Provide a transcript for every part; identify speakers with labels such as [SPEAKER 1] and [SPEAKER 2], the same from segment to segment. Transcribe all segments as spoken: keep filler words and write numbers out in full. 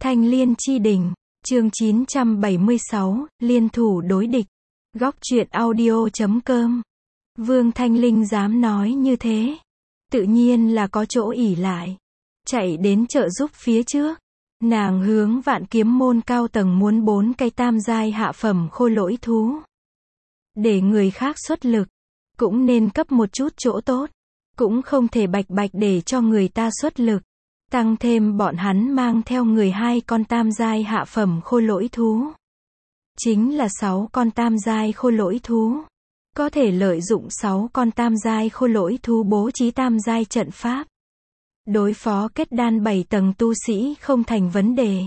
[SPEAKER 1] Thanh Liên chi đỉnh, chương chín trăm bảy mươi sáu, liên thủ đối địch. Góc truyện audio chấm com. Vương Thanh Linh dám nói như thế, tự nhiên là có chỗ ỷ lại. Chạy đến trợ giúp phía trước, nàng hướng Vạn Kiếm môn cao tầng muốn bốn cái tam giai hạ phẩm khôi lỗi thú. Để người khác xuất lực, cũng nên cấp một chút chỗ tốt, cũng không thể bạch bạch để cho người ta xuất lực. Tăng thêm bọn hắn mang theo người hai con tam giai hạ phẩm khôi lỗi thú. Chính là sáu con tam giai khôi lỗi thú. Có thể lợi dụng sáu con tam giai khôi lỗi thú bố trí tam giai trận pháp. Đối phó kết đan bảy tầng tu sĩ không thành vấn đề.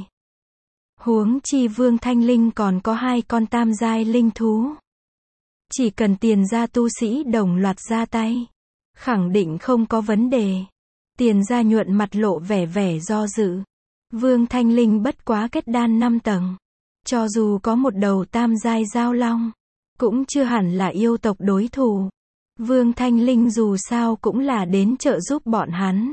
[SPEAKER 1] Huống chi Vương Thanh Linh còn có hai con tam giai linh thú. Chỉ cần tiền gia tu sĩ đồng loạt ra tay, khẳng định không có vấn đề. Tiền gia nhuận mặt lộ vẻ vẻ do dự. Vương Thanh Linh bất quá kết đan năm tầng. Cho dù có một đầu tam giai giao long, cũng chưa hẳn là yêu tộc đối thủ. Vương Thanh Linh dù sao cũng là đến trợ giúp bọn hắn.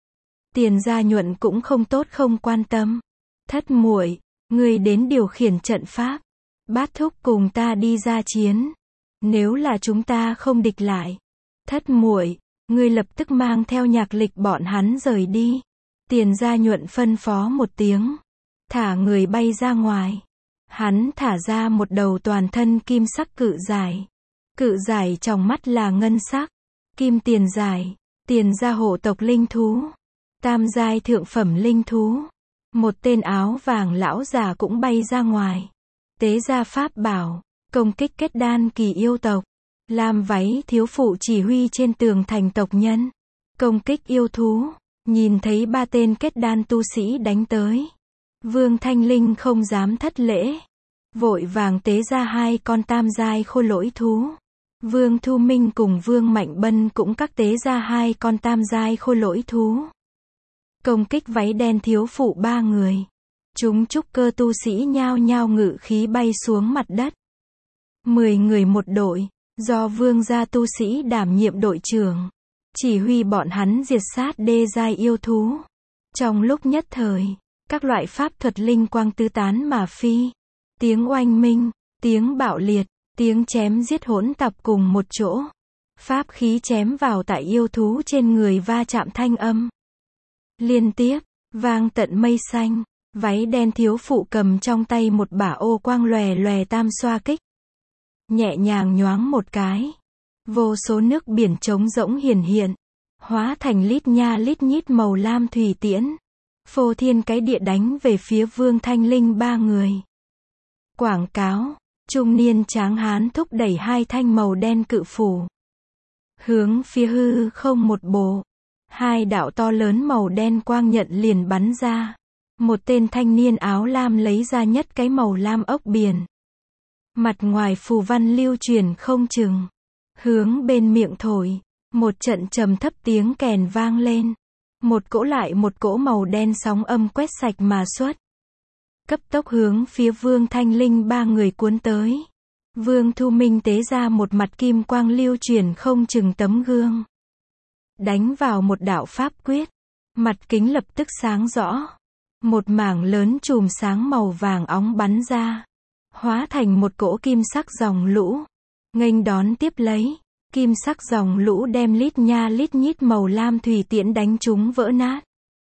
[SPEAKER 1] Tiền gia nhuận cũng không tốt không quan tâm. Thất muội, ngươi đến điều khiển trận pháp. Bát thúc cùng ta đi ra chiến. Nếu là chúng ta không địch lại. Thất muội, ngươi lập tức mang theo nhạc lịch bọn hắn rời đi. Tiền gia nhuận phân phó một tiếng. Thả người bay ra ngoài. Hắn thả ra một đầu toàn thân kim sắc cự giải. Cự giải trong mắt là ngân sắc. Kim tiền giải. Tiền gia hộ tộc linh thú. Tam giai thượng phẩm linh thú. Một tên áo vàng lão già cũng bay ra ngoài. Tế gia pháp bảo. Công kích kết đan kỳ yêu tộc. Lam váy thiếu phụ chỉ huy trên tường thành tộc nhân. Công kích yêu thú. Nhìn thấy ba tên kết đan tu sĩ đánh tới. Vương Thanh Linh không dám thất lễ. Vội vàng tế ra hai con tam giai khôi lỗi thú. Vương Thu Minh cùng Vương Mạnh Bân cũng các tế ra hai con tam giai khôi lỗi thú. Công kích váy đen thiếu phụ ba người. Chúng trúc cơ tu sĩ nhao nhao ngự khí bay xuống mặt đất. Mười người một đội. Do vương gia tu sĩ đảm nhiệm đội trưởng. Chỉ huy bọn hắn diệt sát đê giai yêu thú. Trong lúc nhất thời, các loại pháp thuật linh quang tứ tán mà phi. Tiếng oanh minh, tiếng bạo liệt, tiếng chém giết hỗn tạp cùng một chỗ. Pháp khí chém vào tại yêu thú trên người va chạm thanh âm. Liên tiếp, vang tận mây xanh. Váy đen thiếu phụ cầm trong tay một bả ô quang lòe lòe tam xoa kích. Nhẹ nhàng nhoáng một cái. Vô số nước biển trống rỗng hiển hiện. Hóa thành lít nha lít nhít màu lam thủy tiễn. Phô thiên cái địa đánh về phía Vương Thanh Linh ba người. Quảng cáo. Trung niên tráng hán thúc đẩy hai thanh màu đen cự phủ. Hướng phía hư không một bộ. Hai đạo to lớn màu đen quang nhận liền bắn ra. Một tên thanh niên áo lam lấy ra nhất cái màu lam ốc biển. Mặt ngoài phù văn lưu truyền không chừng. Hướng bên miệng thổi. Một trận trầm thấp tiếng kèn vang lên. Một cỗ lại một cỗ màu đen sóng âm quét sạch mà xuất. Cấp tốc hướng phía Vương Thanh Linh ba người cuốn tới. Vương Thu Minh tế ra một mặt kim quang lưu truyền không chừng tấm gương. Đánh vào một đạo pháp quyết. Mặt kính lập tức sáng rõ. Một mảng lớn chùm sáng màu vàng óng bắn ra. Hóa thành một cỗ kim sắc dòng lũ. Nghênh đón tiếp lấy. Kim sắc dòng lũ đem lít nha lít nhít màu lam thủy tiễn đánh chúng vỡ nát.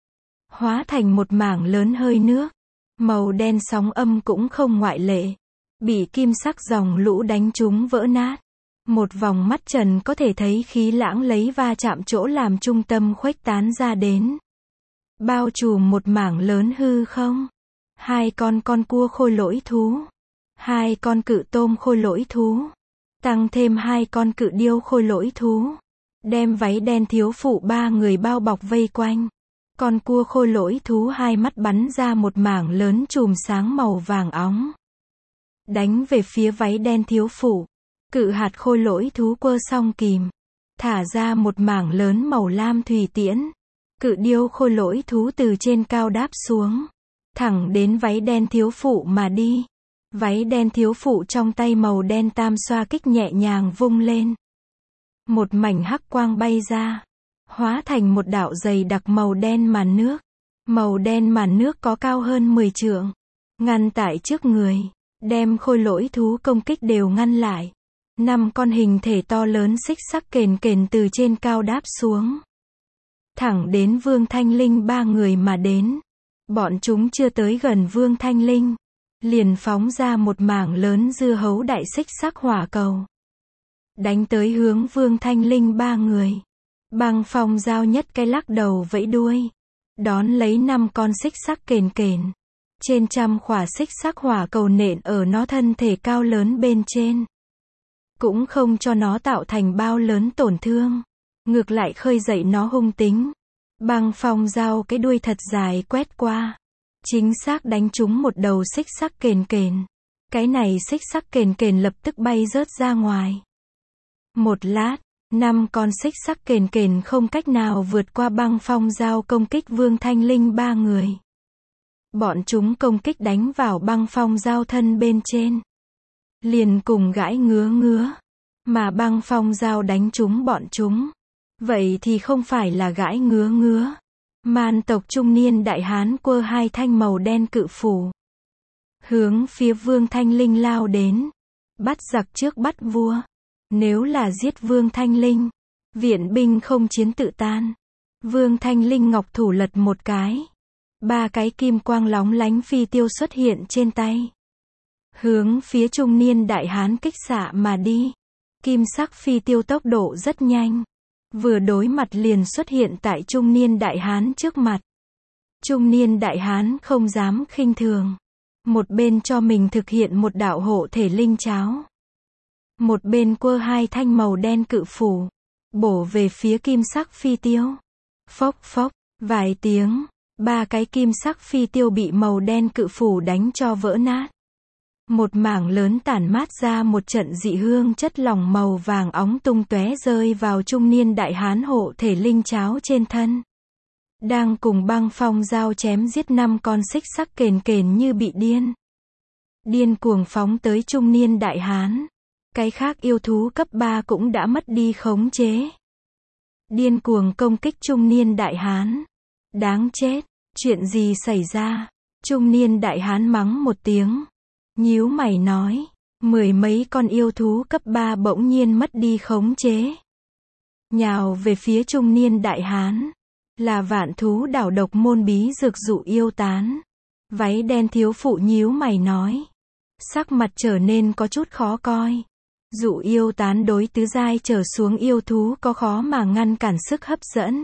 [SPEAKER 1] Hóa thành một mảng lớn hơi nước. Màu đen sóng âm cũng không ngoại lệ. Bị kim sắc dòng lũ đánh chúng vỡ nát. Một vòng mắt trần có thể thấy khí lãng lấy va chạm chỗ làm trung tâm khuếch tán ra đến. Bao trùm một mảng lớn hư không. Hai con con cua khôi lỗi thú. Hai con cự tôm khôi lỗi thú. Tăng thêm hai con cự điêu khôi lỗi thú. Đem váy đen thiếu phụ ba người bao bọc vây quanh. Con cua khôi lỗi thú hai mắt bắn ra một mảng lớn chùm sáng màu vàng óng. Đánh về phía váy đen thiếu phụ. Cự hạt khôi lỗi thú quơ song kìm. Thả ra một mảng lớn màu lam thủy tiễn. Cự điêu khôi lỗi thú từ trên cao đáp xuống. Thẳng đến váy đen thiếu phụ mà đi. Váy đen thiếu phụ trong tay màu đen tam xoa kích nhẹ nhàng vung lên. Một mảnh hắc quang bay ra. Hóa thành một đạo dày đặc màu đen màn nước. Màu đen màn nước có cao hơn mười trượng, ngăn tại trước người, đem khôi lỗi thú công kích đều ngăn lại. Năm con hình thể to lớn xích sắc kền kền từ trên cao đáp xuống, thẳng đến Vương Thanh Linh ba người mà đến. Bọn chúng chưa tới gần Vương Thanh Linh, liền phóng ra một mảng lớn dưa hấu đại xích sắc hỏa cầu, đánh tới hướng Vương Thanh Linh ba người. Băng Phong Dao nhất cái lắc đầu vẫy đuôi, đón lấy năm con xích sắc kền kền. Trên trăm khỏa xích sắc hỏa cầu nện ở nó thân thể cao lớn bên trên, cũng không cho nó tạo thành bao lớn tổn thương, ngược lại khơi dậy nó hung tính. Băng Phong Dao cái đuôi thật dài quét qua, chính xác đánh trúng một đầu xích sắc kền kền. Cái này xích sắc kền kền lập tức bay rớt ra ngoài. Một lát, năm con xích sắc kền kền không cách nào vượt qua Băng Phong Dao công kích Vương Thanh Linh ba người. Bọn chúng công kích đánh vào Băng Phong Dao thân bên trên, liền cùng gãi ngứa ngứa, mà Băng Phong Dao đánh trúng bọn chúng, vậy thì không phải là gãi ngứa ngứa. Man tộc trung niên đại hán quơ hai thanh màu đen cự phủ, hướng phía Vương Thanh Linh lao đến. Bắt giặc trước bắt vua. Nếu là giết Vương Thanh Linh, viện binh không chiến tự tan. Vương Thanh Linh ngọc thủ lật một cái, ba cái kim quang lóng lánh phi tiêu xuất hiện trên tay, hướng phía trung niên đại hán kích xạ mà đi. Kim sắc phi tiêu tốc độ rất nhanh, vừa đối mặt liền xuất hiện tại trung niên đại hán trước mặt. Trung niên đại hán không dám khinh thường, một bên cho mình thực hiện một đạo hộ thể linh cháo, một bên quơ hai thanh màu đen cự phủ, bổ về phía kim sắc phi tiêu. Phốc phốc, vài tiếng, ba cái kim sắc phi tiêu bị màu đen cự phủ đánh cho vỡ nát. Một mảng lớn tản mát ra một trận dị hương chất lỏng màu vàng óng tung tóe rơi vào trung niên đại hán hộ thể linh cháo trên thân. Đang cùng Băng Phong Dao chém giết năm con xích sắc kền kền như bị điên. Điên cuồng phóng tới trung niên đại hán. Cái khác yêu thú cấp ba cũng đã mất đi khống chế, điên cuồng công kích trung niên đại hán. Đáng chết, chuyện gì xảy ra? Trung niên đại hán mắng một tiếng, nhíu mày nói, mười mấy con yêu thú cấp ba bỗng nhiên mất đi khống chế, nhào về phía trung niên đại hán. Là vạn thú đảo độc môn bí dược dụ yêu tán. Váy đen thiếu phụ nhíu mày nói, sắc mặt trở nên có chút khó coi. Dụ yêu tán đối tứ giai trở xuống yêu thú có khó mà ngăn cản sức hấp dẫn.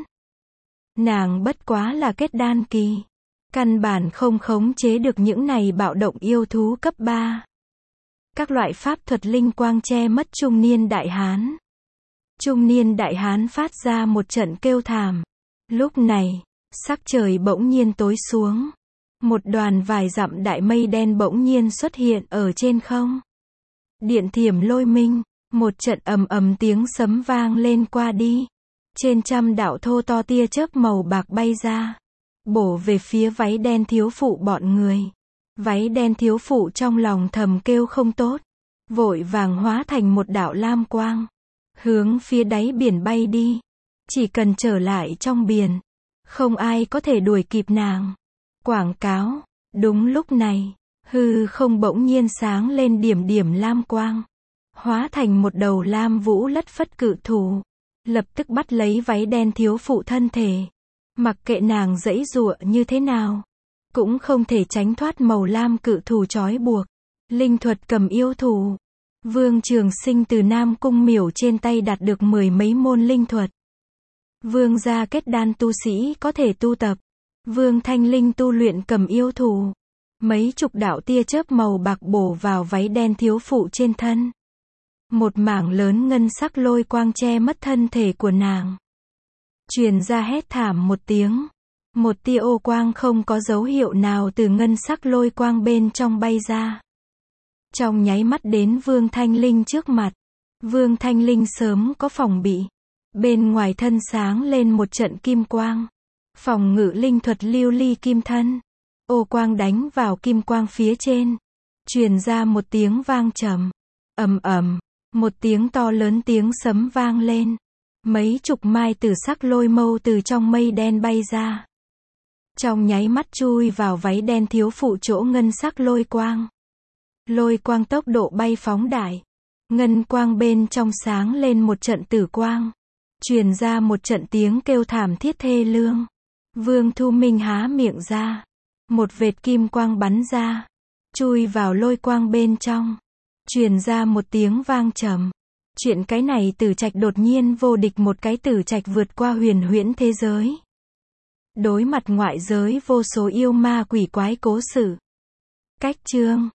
[SPEAKER 1] Nàng bất quá là kết đan kỳ, căn bản không khống chế được những này bạo động yêu thú cấp ba. Các loại pháp thuật linh quang che mất trung niên đại hán. Trung niên đại hán phát ra một trận kêu thảm. Lúc này, sắc trời bỗng nhiên tối xuống. Một đoàn vài dặm đại mây đen bỗng nhiên xuất hiện ở trên không. Điện thiểm lôi minh, một trận ầm ầm tiếng sấm vang lên qua đi. Trên trăm đạo thô to tia chớp màu bạc bay ra, bổ về phía váy đen thiếu phụ bọn người. Váy đen thiếu phụ trong lòng thầm kêu không tốt, vội vàng hóa thành một đạo lam quang, hướng phía đáy biển bay đi. Chỉ cần trở lại trong biển, không ai có thể đuổi kịp nàng. Quảng cáo, đúng lúc này, hư không bỗng nhiên sáng lên điểm điểm lam quang, hóa thành một đầu lam vũ lất phất cự thủ, lập tức bắt lấy váy đen thiếu phụ thân thể. Mặc kệ nàng giãy giụa như thế nào, cũng không thể tránh thoát màu lam cự thủ trói buộc. Linh thuật cầm yêu thủ. Vương Trường Sinh từ Nam Cung Miểu trên tay đạt được mười mấy môn linh thuật. Vương gia kết đan tu sĩ có thể tu tập. Vương Thanh Linh tu luyện cầm yêu thủ. Mấy chục đạo tia chớp màu bạc bổ vào váy đen thiếu phụ trên thân. Một mảng lớn ngân sắc lôi quang che mất thân thể của nàng. Truyền ra hét thảm một tiếng. Một tia ô quang không có dấu hiệu nào từ ngân sắc lôi quang bên trong bay ra. Trong nháy mắt đến Vương Thanh Linh trước mặt. Vương Thanh Linh sớm có phòng bị. Bên ngoài thân sáng lên một trận kim quang. Phòng ngự linh thuật lưu ly kim thân. Ô quang đánh vào kim quang phía trên. Truyền ra một tiếng vang trầm. Ầm ầm, một tiếng to lớn tiếng sấm vang lên. Mấy chục mai tử sắc lôi mâu từ trong mây đen bay ra. Trong nháy mắt chui vào váy đen thiếu phụ chỗ ngân sắc lôi quang. Lôi quang tốc độ bay phóng đại. Ngân quang bên trong sáng lên một trận tử quang. Truyền ra một trận tiếng kêu thảm thiết thê lương. Vương Thu Minh há miệng ra. Một vệt kim quang bắn ra. Chui vào lôi quang bên trong. Truyền ra một tiếng vang trầm. Chuyện cái này Tử Trạch đột nhiên vô địch, một cái Tử Trạch vượt qua huyền huyễn thế giới. Đối mặt ngoại giới vô số yêu ma quỷ quái cố sự. Cách chương